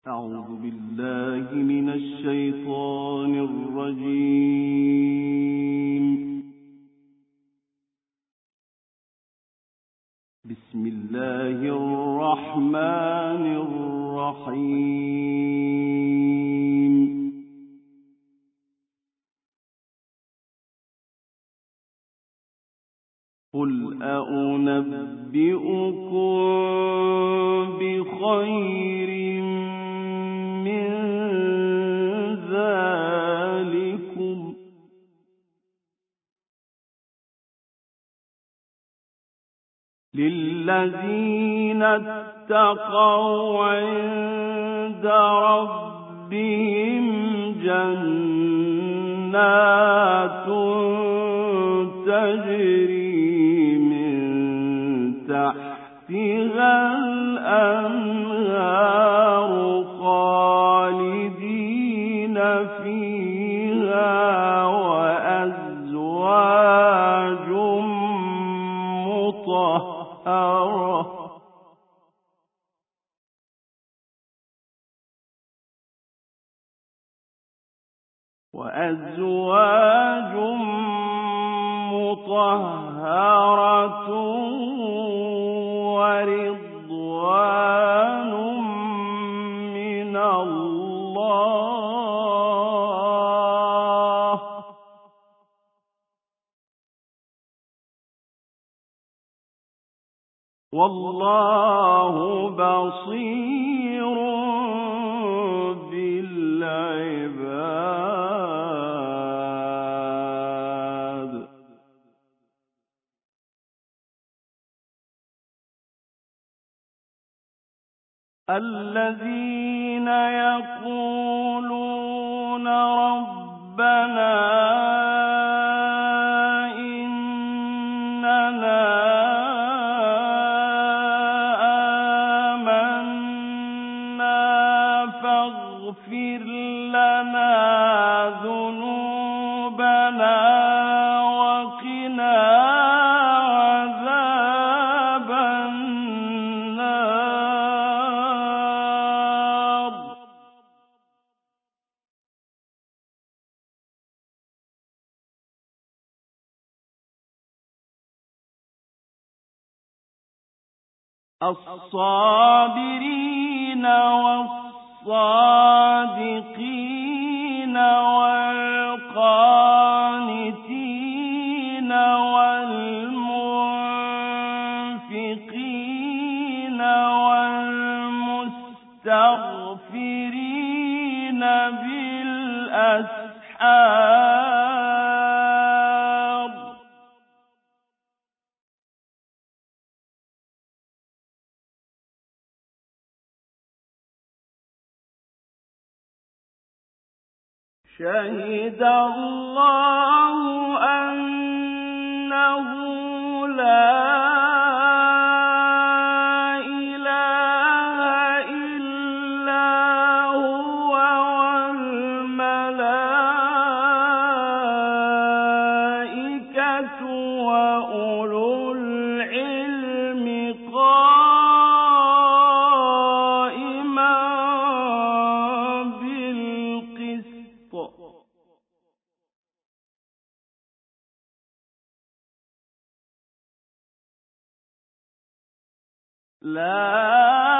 أعوذ بالله من الشيطان الرجيم. بسم الله الرحمن الرحيم. قل أنبئكم بخير من ذلكم للذين اتقوا عند ربهم جنات تجري من تحتها الأنهار خالدين فيها وأزواج مطهرة ورضوان من الله والله بصير بالعباد. الذين يقولون ربنا إننا فاغفر لنا ذنوبنا وقنا عذاب النار. الصابرين والصادقين والقانتين والمنفقين والمستغفرين بالأسحار. شهد الله أنه لا إله إلا هو والملائكة وأولو العلم قائما بالقسط. لا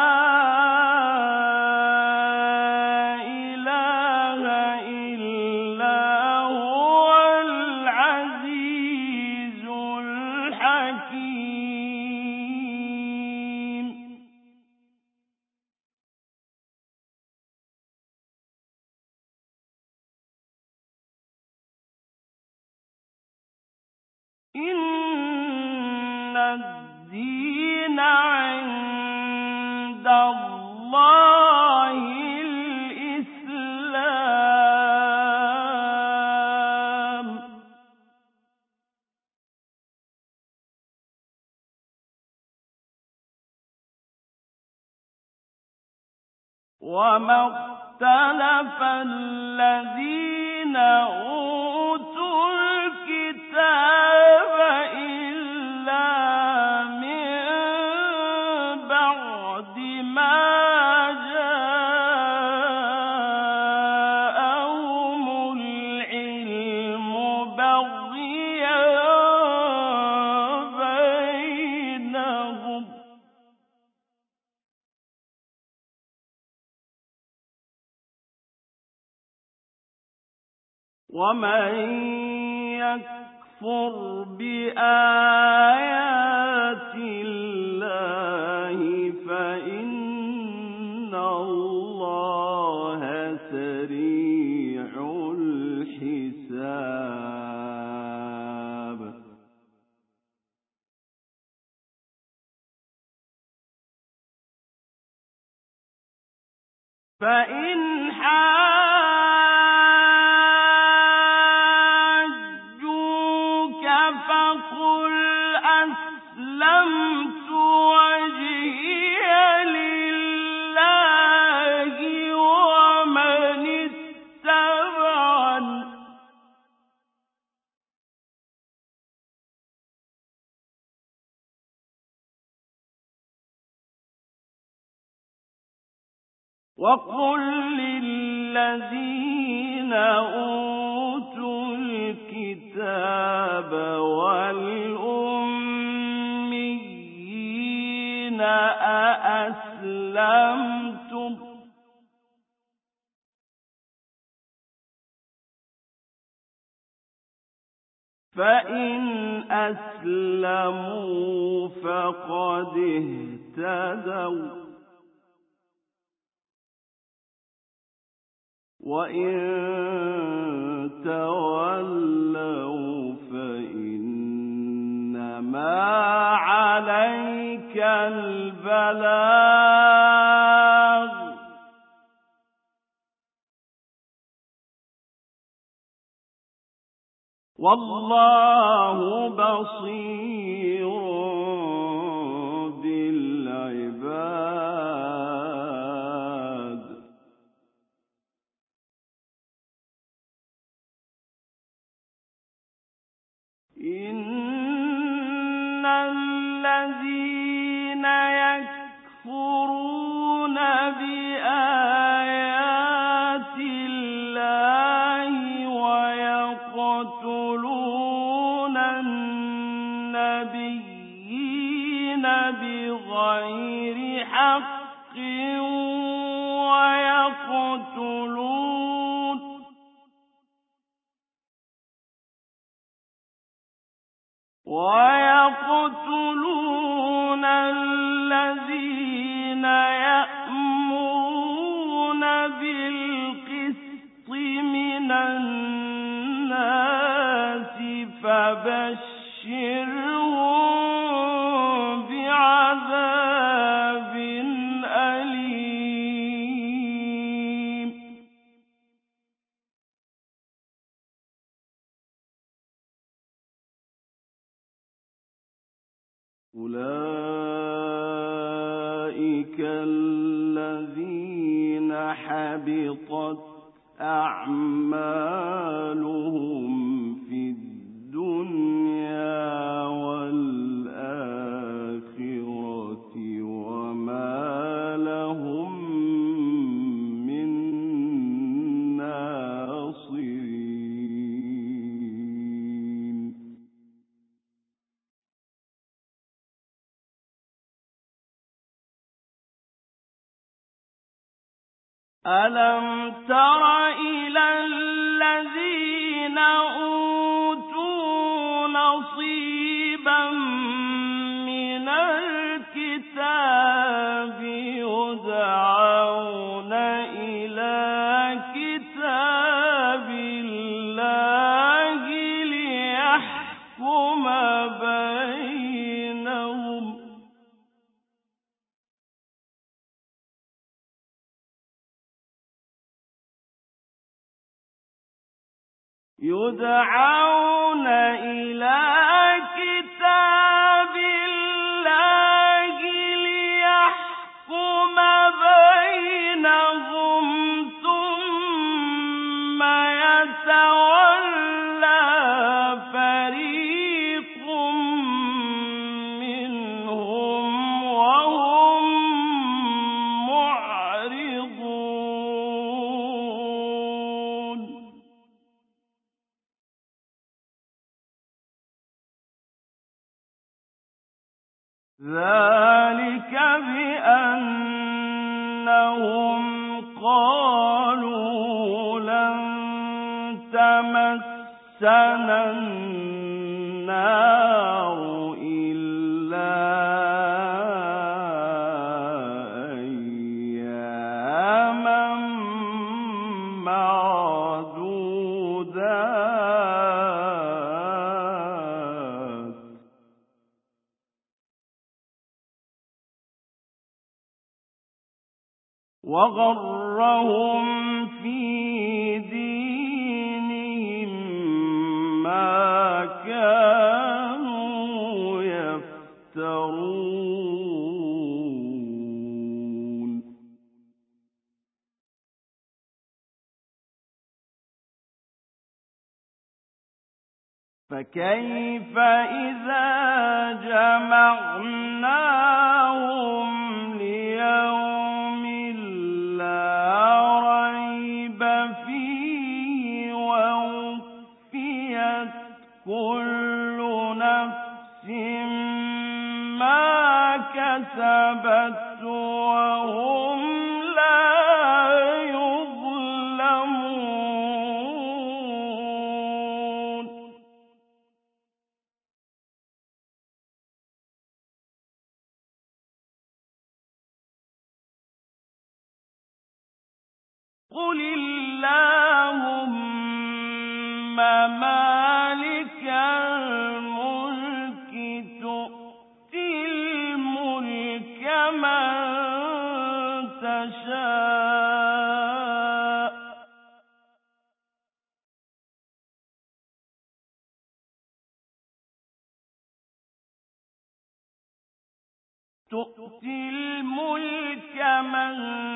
إله إلا هو العزيز الحكيم. إن الدين عند الله الإسلام. وما اختلف الذين أوتوا الكتاب إلا من بعد ما جاءهم ومن يكفر بآيات الله فإن الله سريع الحساب فإن حاجوك فقل أسلمت وجهي لله ومن اتبعني وقل للذين أوتوا الكتاب والأميين أأسلمتم فإن أسلموا فقد اهتدوا وإن تولوا فإنما عليك البلاغ والله بصير بالعباد إن الذين يكفرون بآيات الله ويقتلون النبيين بغير حق ويقتلون الذين يأمرون بالقسط من الناس فبشرهم بعذاب أليم أولئك الذين حبطت أعمالهم في الدنيا والآخرة وما لهم من ناصرين ألم تر إلى الذين أوتوا نصيبا من الكتاب يدعون إلى كتاب الله ليحكم بينهم يدعون إلى كتاب الله ليحكم بينهم ثم يتولى فريق منهم وهم معرضون ذلك بأنهم قالوا لن تمسنا تمسنا النار إلا أياما معدودات وغرهم في دينهم ما كانوا يفترون فكيف إذا جمعناهم ليوم لا ريب فيه ووفيت كل نفس ما كسبت وهم لا يظلمون قل اللهم مالك الملك تؤتي الملك من تشاء تؤتي الملك من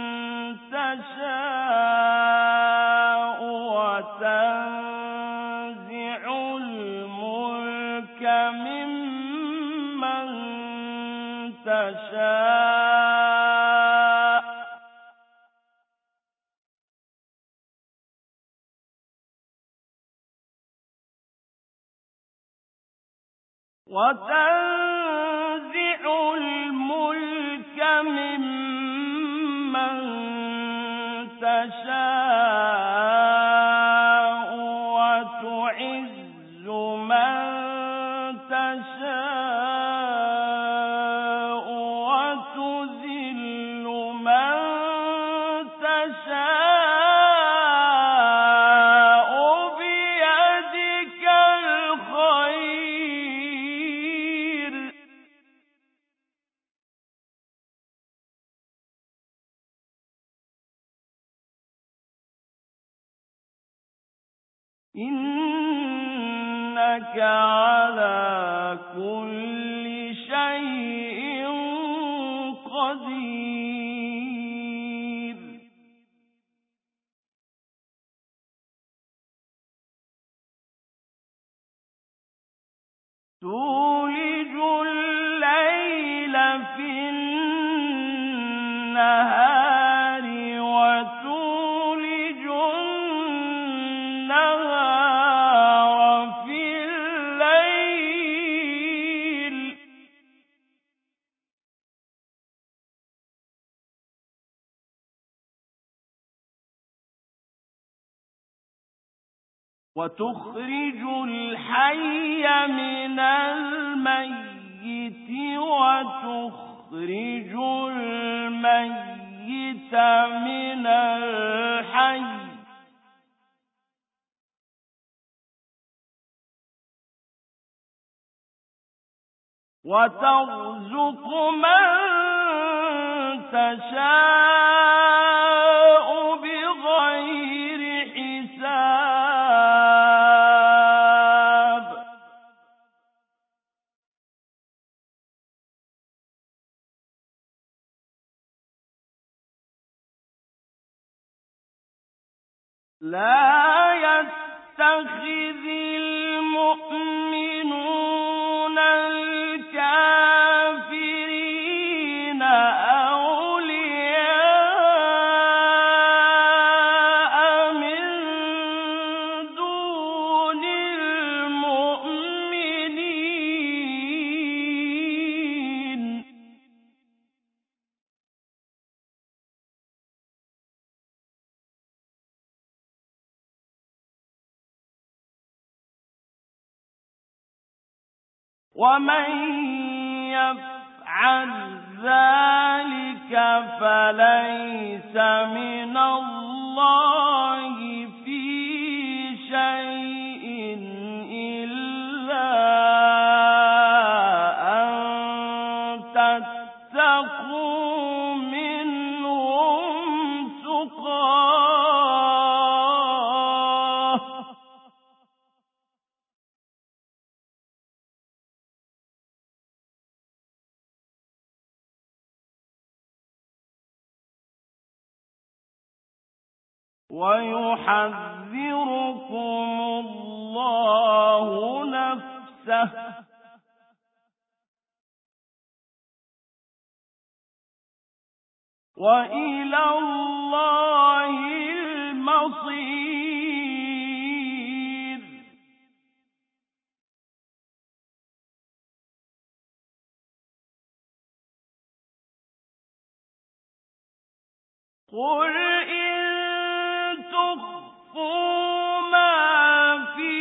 تشاء وتنزع الملك ممن تشاء وتنزع الملك ممن تشاء وتعز من تشاء وتذل من تشاء بيدك الخير إنك على كل شيء قدير تولج الليل في النهار وتولج النهار في الليل وتخرج الحي من الميت وتخرج الميت من الحي وترزق من تشاء بغير حساب لا يتخذ المؤمنون الكافرين أولياء من دون المؤمنين ومن يفعل ذلك فليس من الله في شيء إلا أن تتقوا منهم تقاه ويحذركم الله نفسه وإلى الله المصير قل إن تخفوا ما في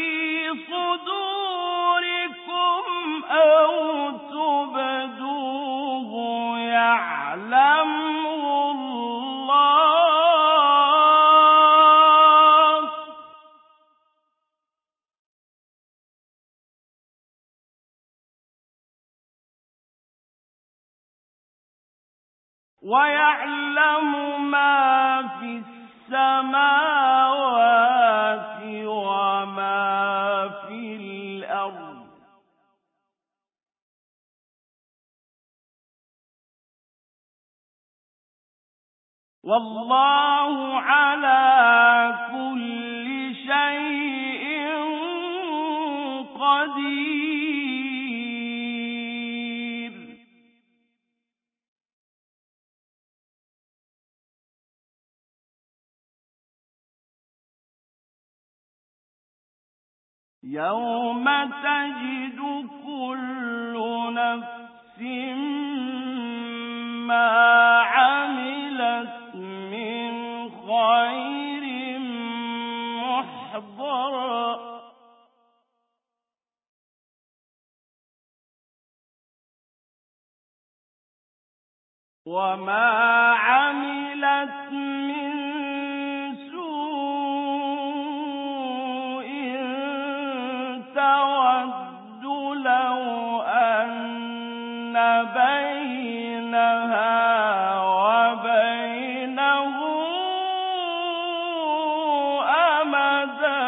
صدوركم أو تبدوه يعلمه الله ويعلم ما في السماوات وما في الأرض والله على كل شيء قدير يوم تجد كل نفس ما عملت من خير محضرا وما عملت من سوء تود لو أن بينها وبينه أمدا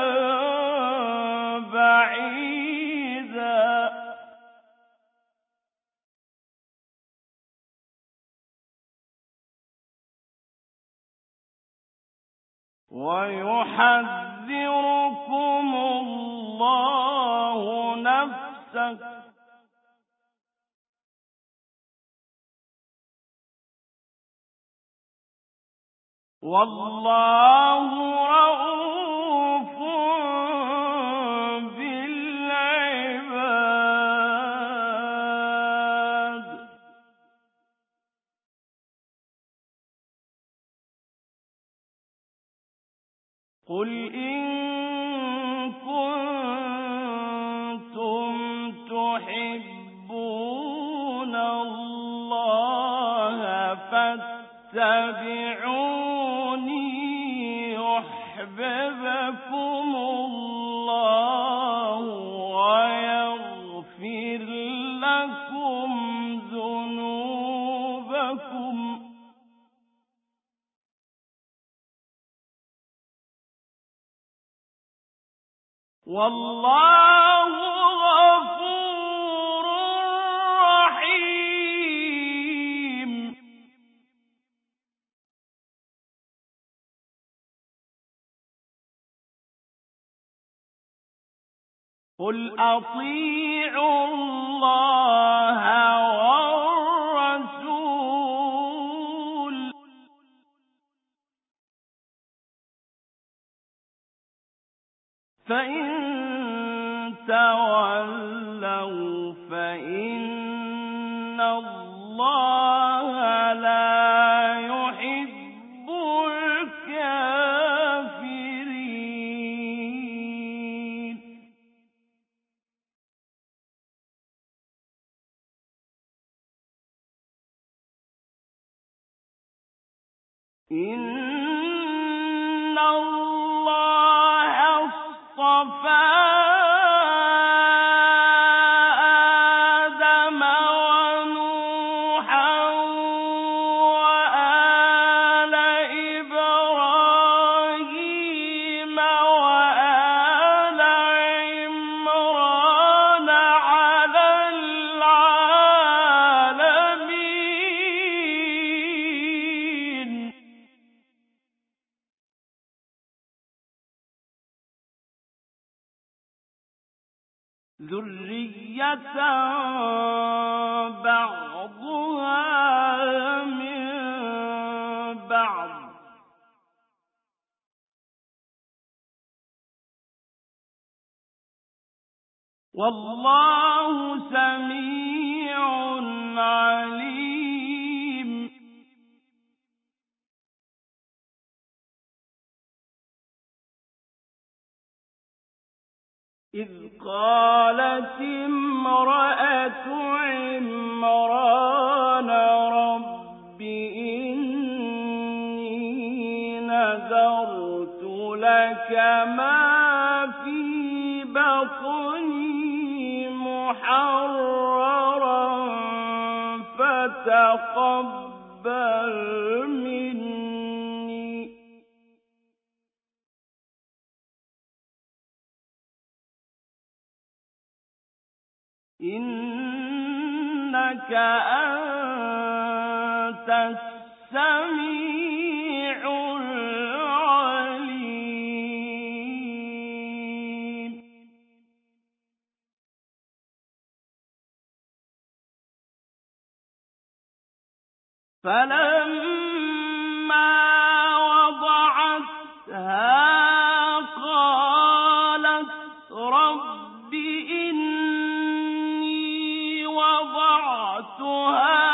بعيدا ويحذركم الله نفسه والله رءوف بالعباد قل إن كنتم تحبون الله فاتبعوني يحببكم الله ويغفر لكم ذنوبكم والله غفور رحيم قل أطيعوا الله والرسول فإن تولوا فإن الله لا يحب الكافرين إن الله اصطفى ذرية بعضها من بعض والله سميع عليم. إذ قالت امرأة عمران رب إني نذرت لك ما في بطني محررا فتقبل مني إنك أنت السميع العليم. فلما وضعتها قالت رب إني وضعتها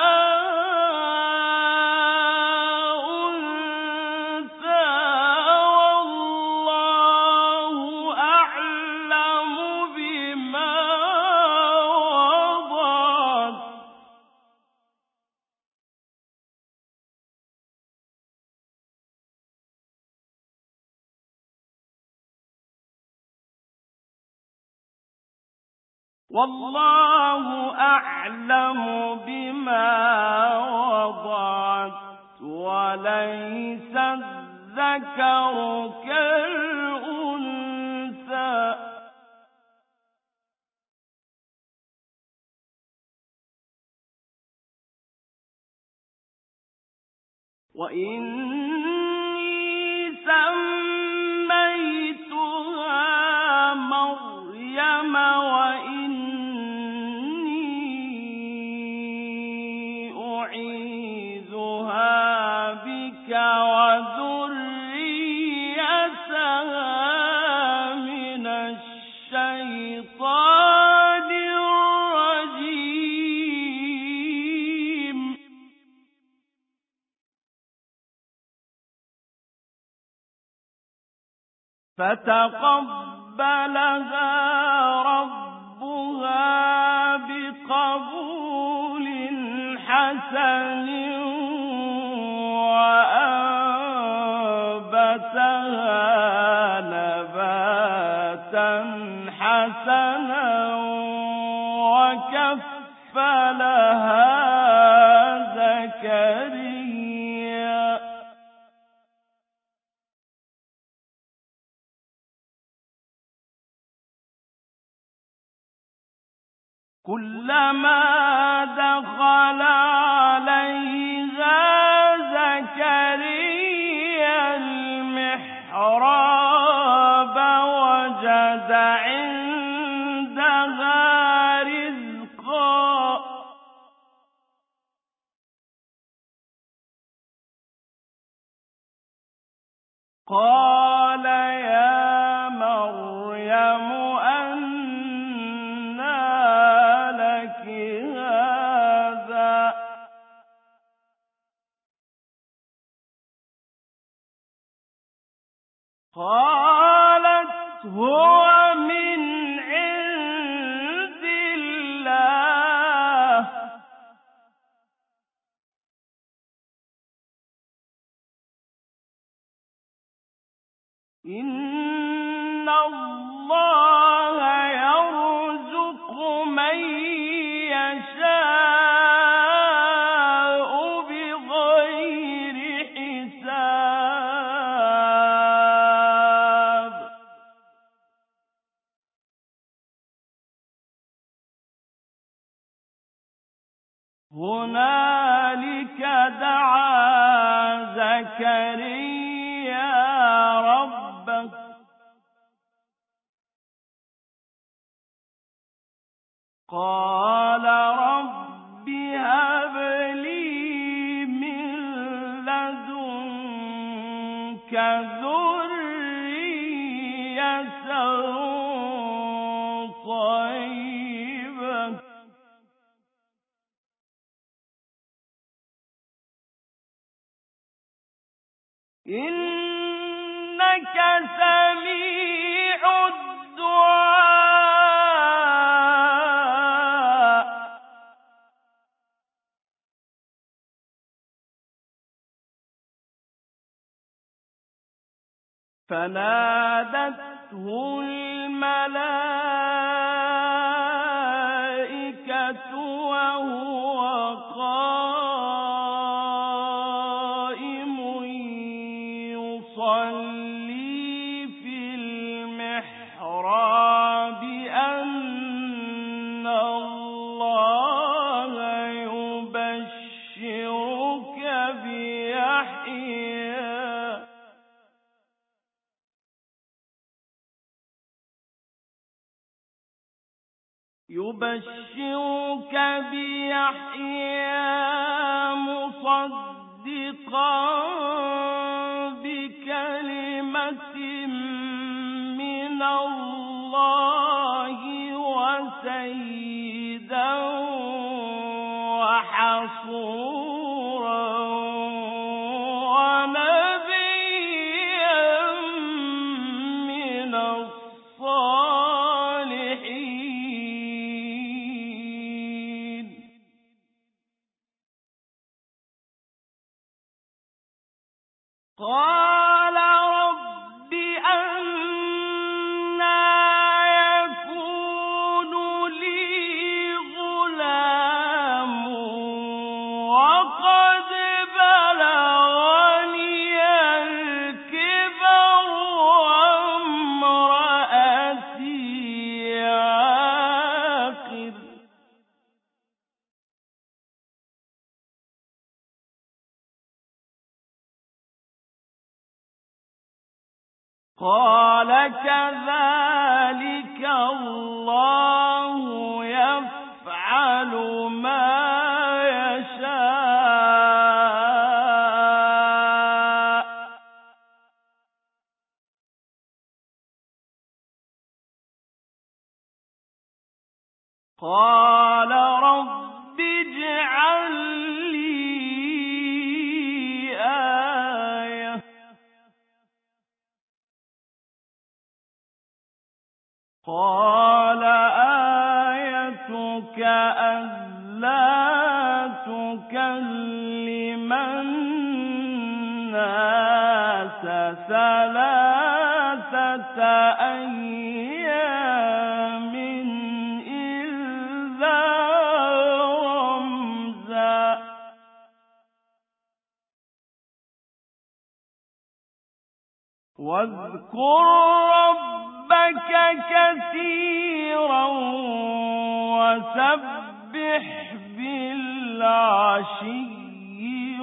أنثى والله أعلم بما وضعت والله أعلم بما وضعت وليس الذكر كالأنثى وإني سميتها مريم وإني أعيذها بك وذريتها من الشيطان الرجيم. فتقبلها ربها بقبول حسن وأنبتها نباتا حسنا وكفلها زكريا كلما دخل عليها زكريا المحراب وجد عندها رزقا قال يا مريم قالت هو من عند الله إن الله يرزق من يشاء بغير حساب. هنالك دعا زكريا ربه قال رب هب لي من لدنك ذرية طيبة إنك سميع الدعاء. فنادته الملائكة وهو قائم يصلي في المحراب أن الله يبشرك بيحيى مصدقا بكلمة من الله وسيدا وحصورا ونبيا من الصالحين. قال رب أنى يكون لي غلام وقد بلغني الكبر وامرأتي عاقر. قال كذلك الله يفعل ما يشاء. قال رب اجعل لي آية قال آيتك ألا تكلم الناس ثلاثة أيام إلا رمزا. واذكر ربك كثيرا وسبح بالعشي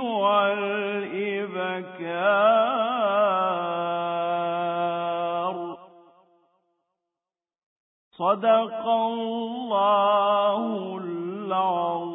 والإبكار. صدق الله العظيم.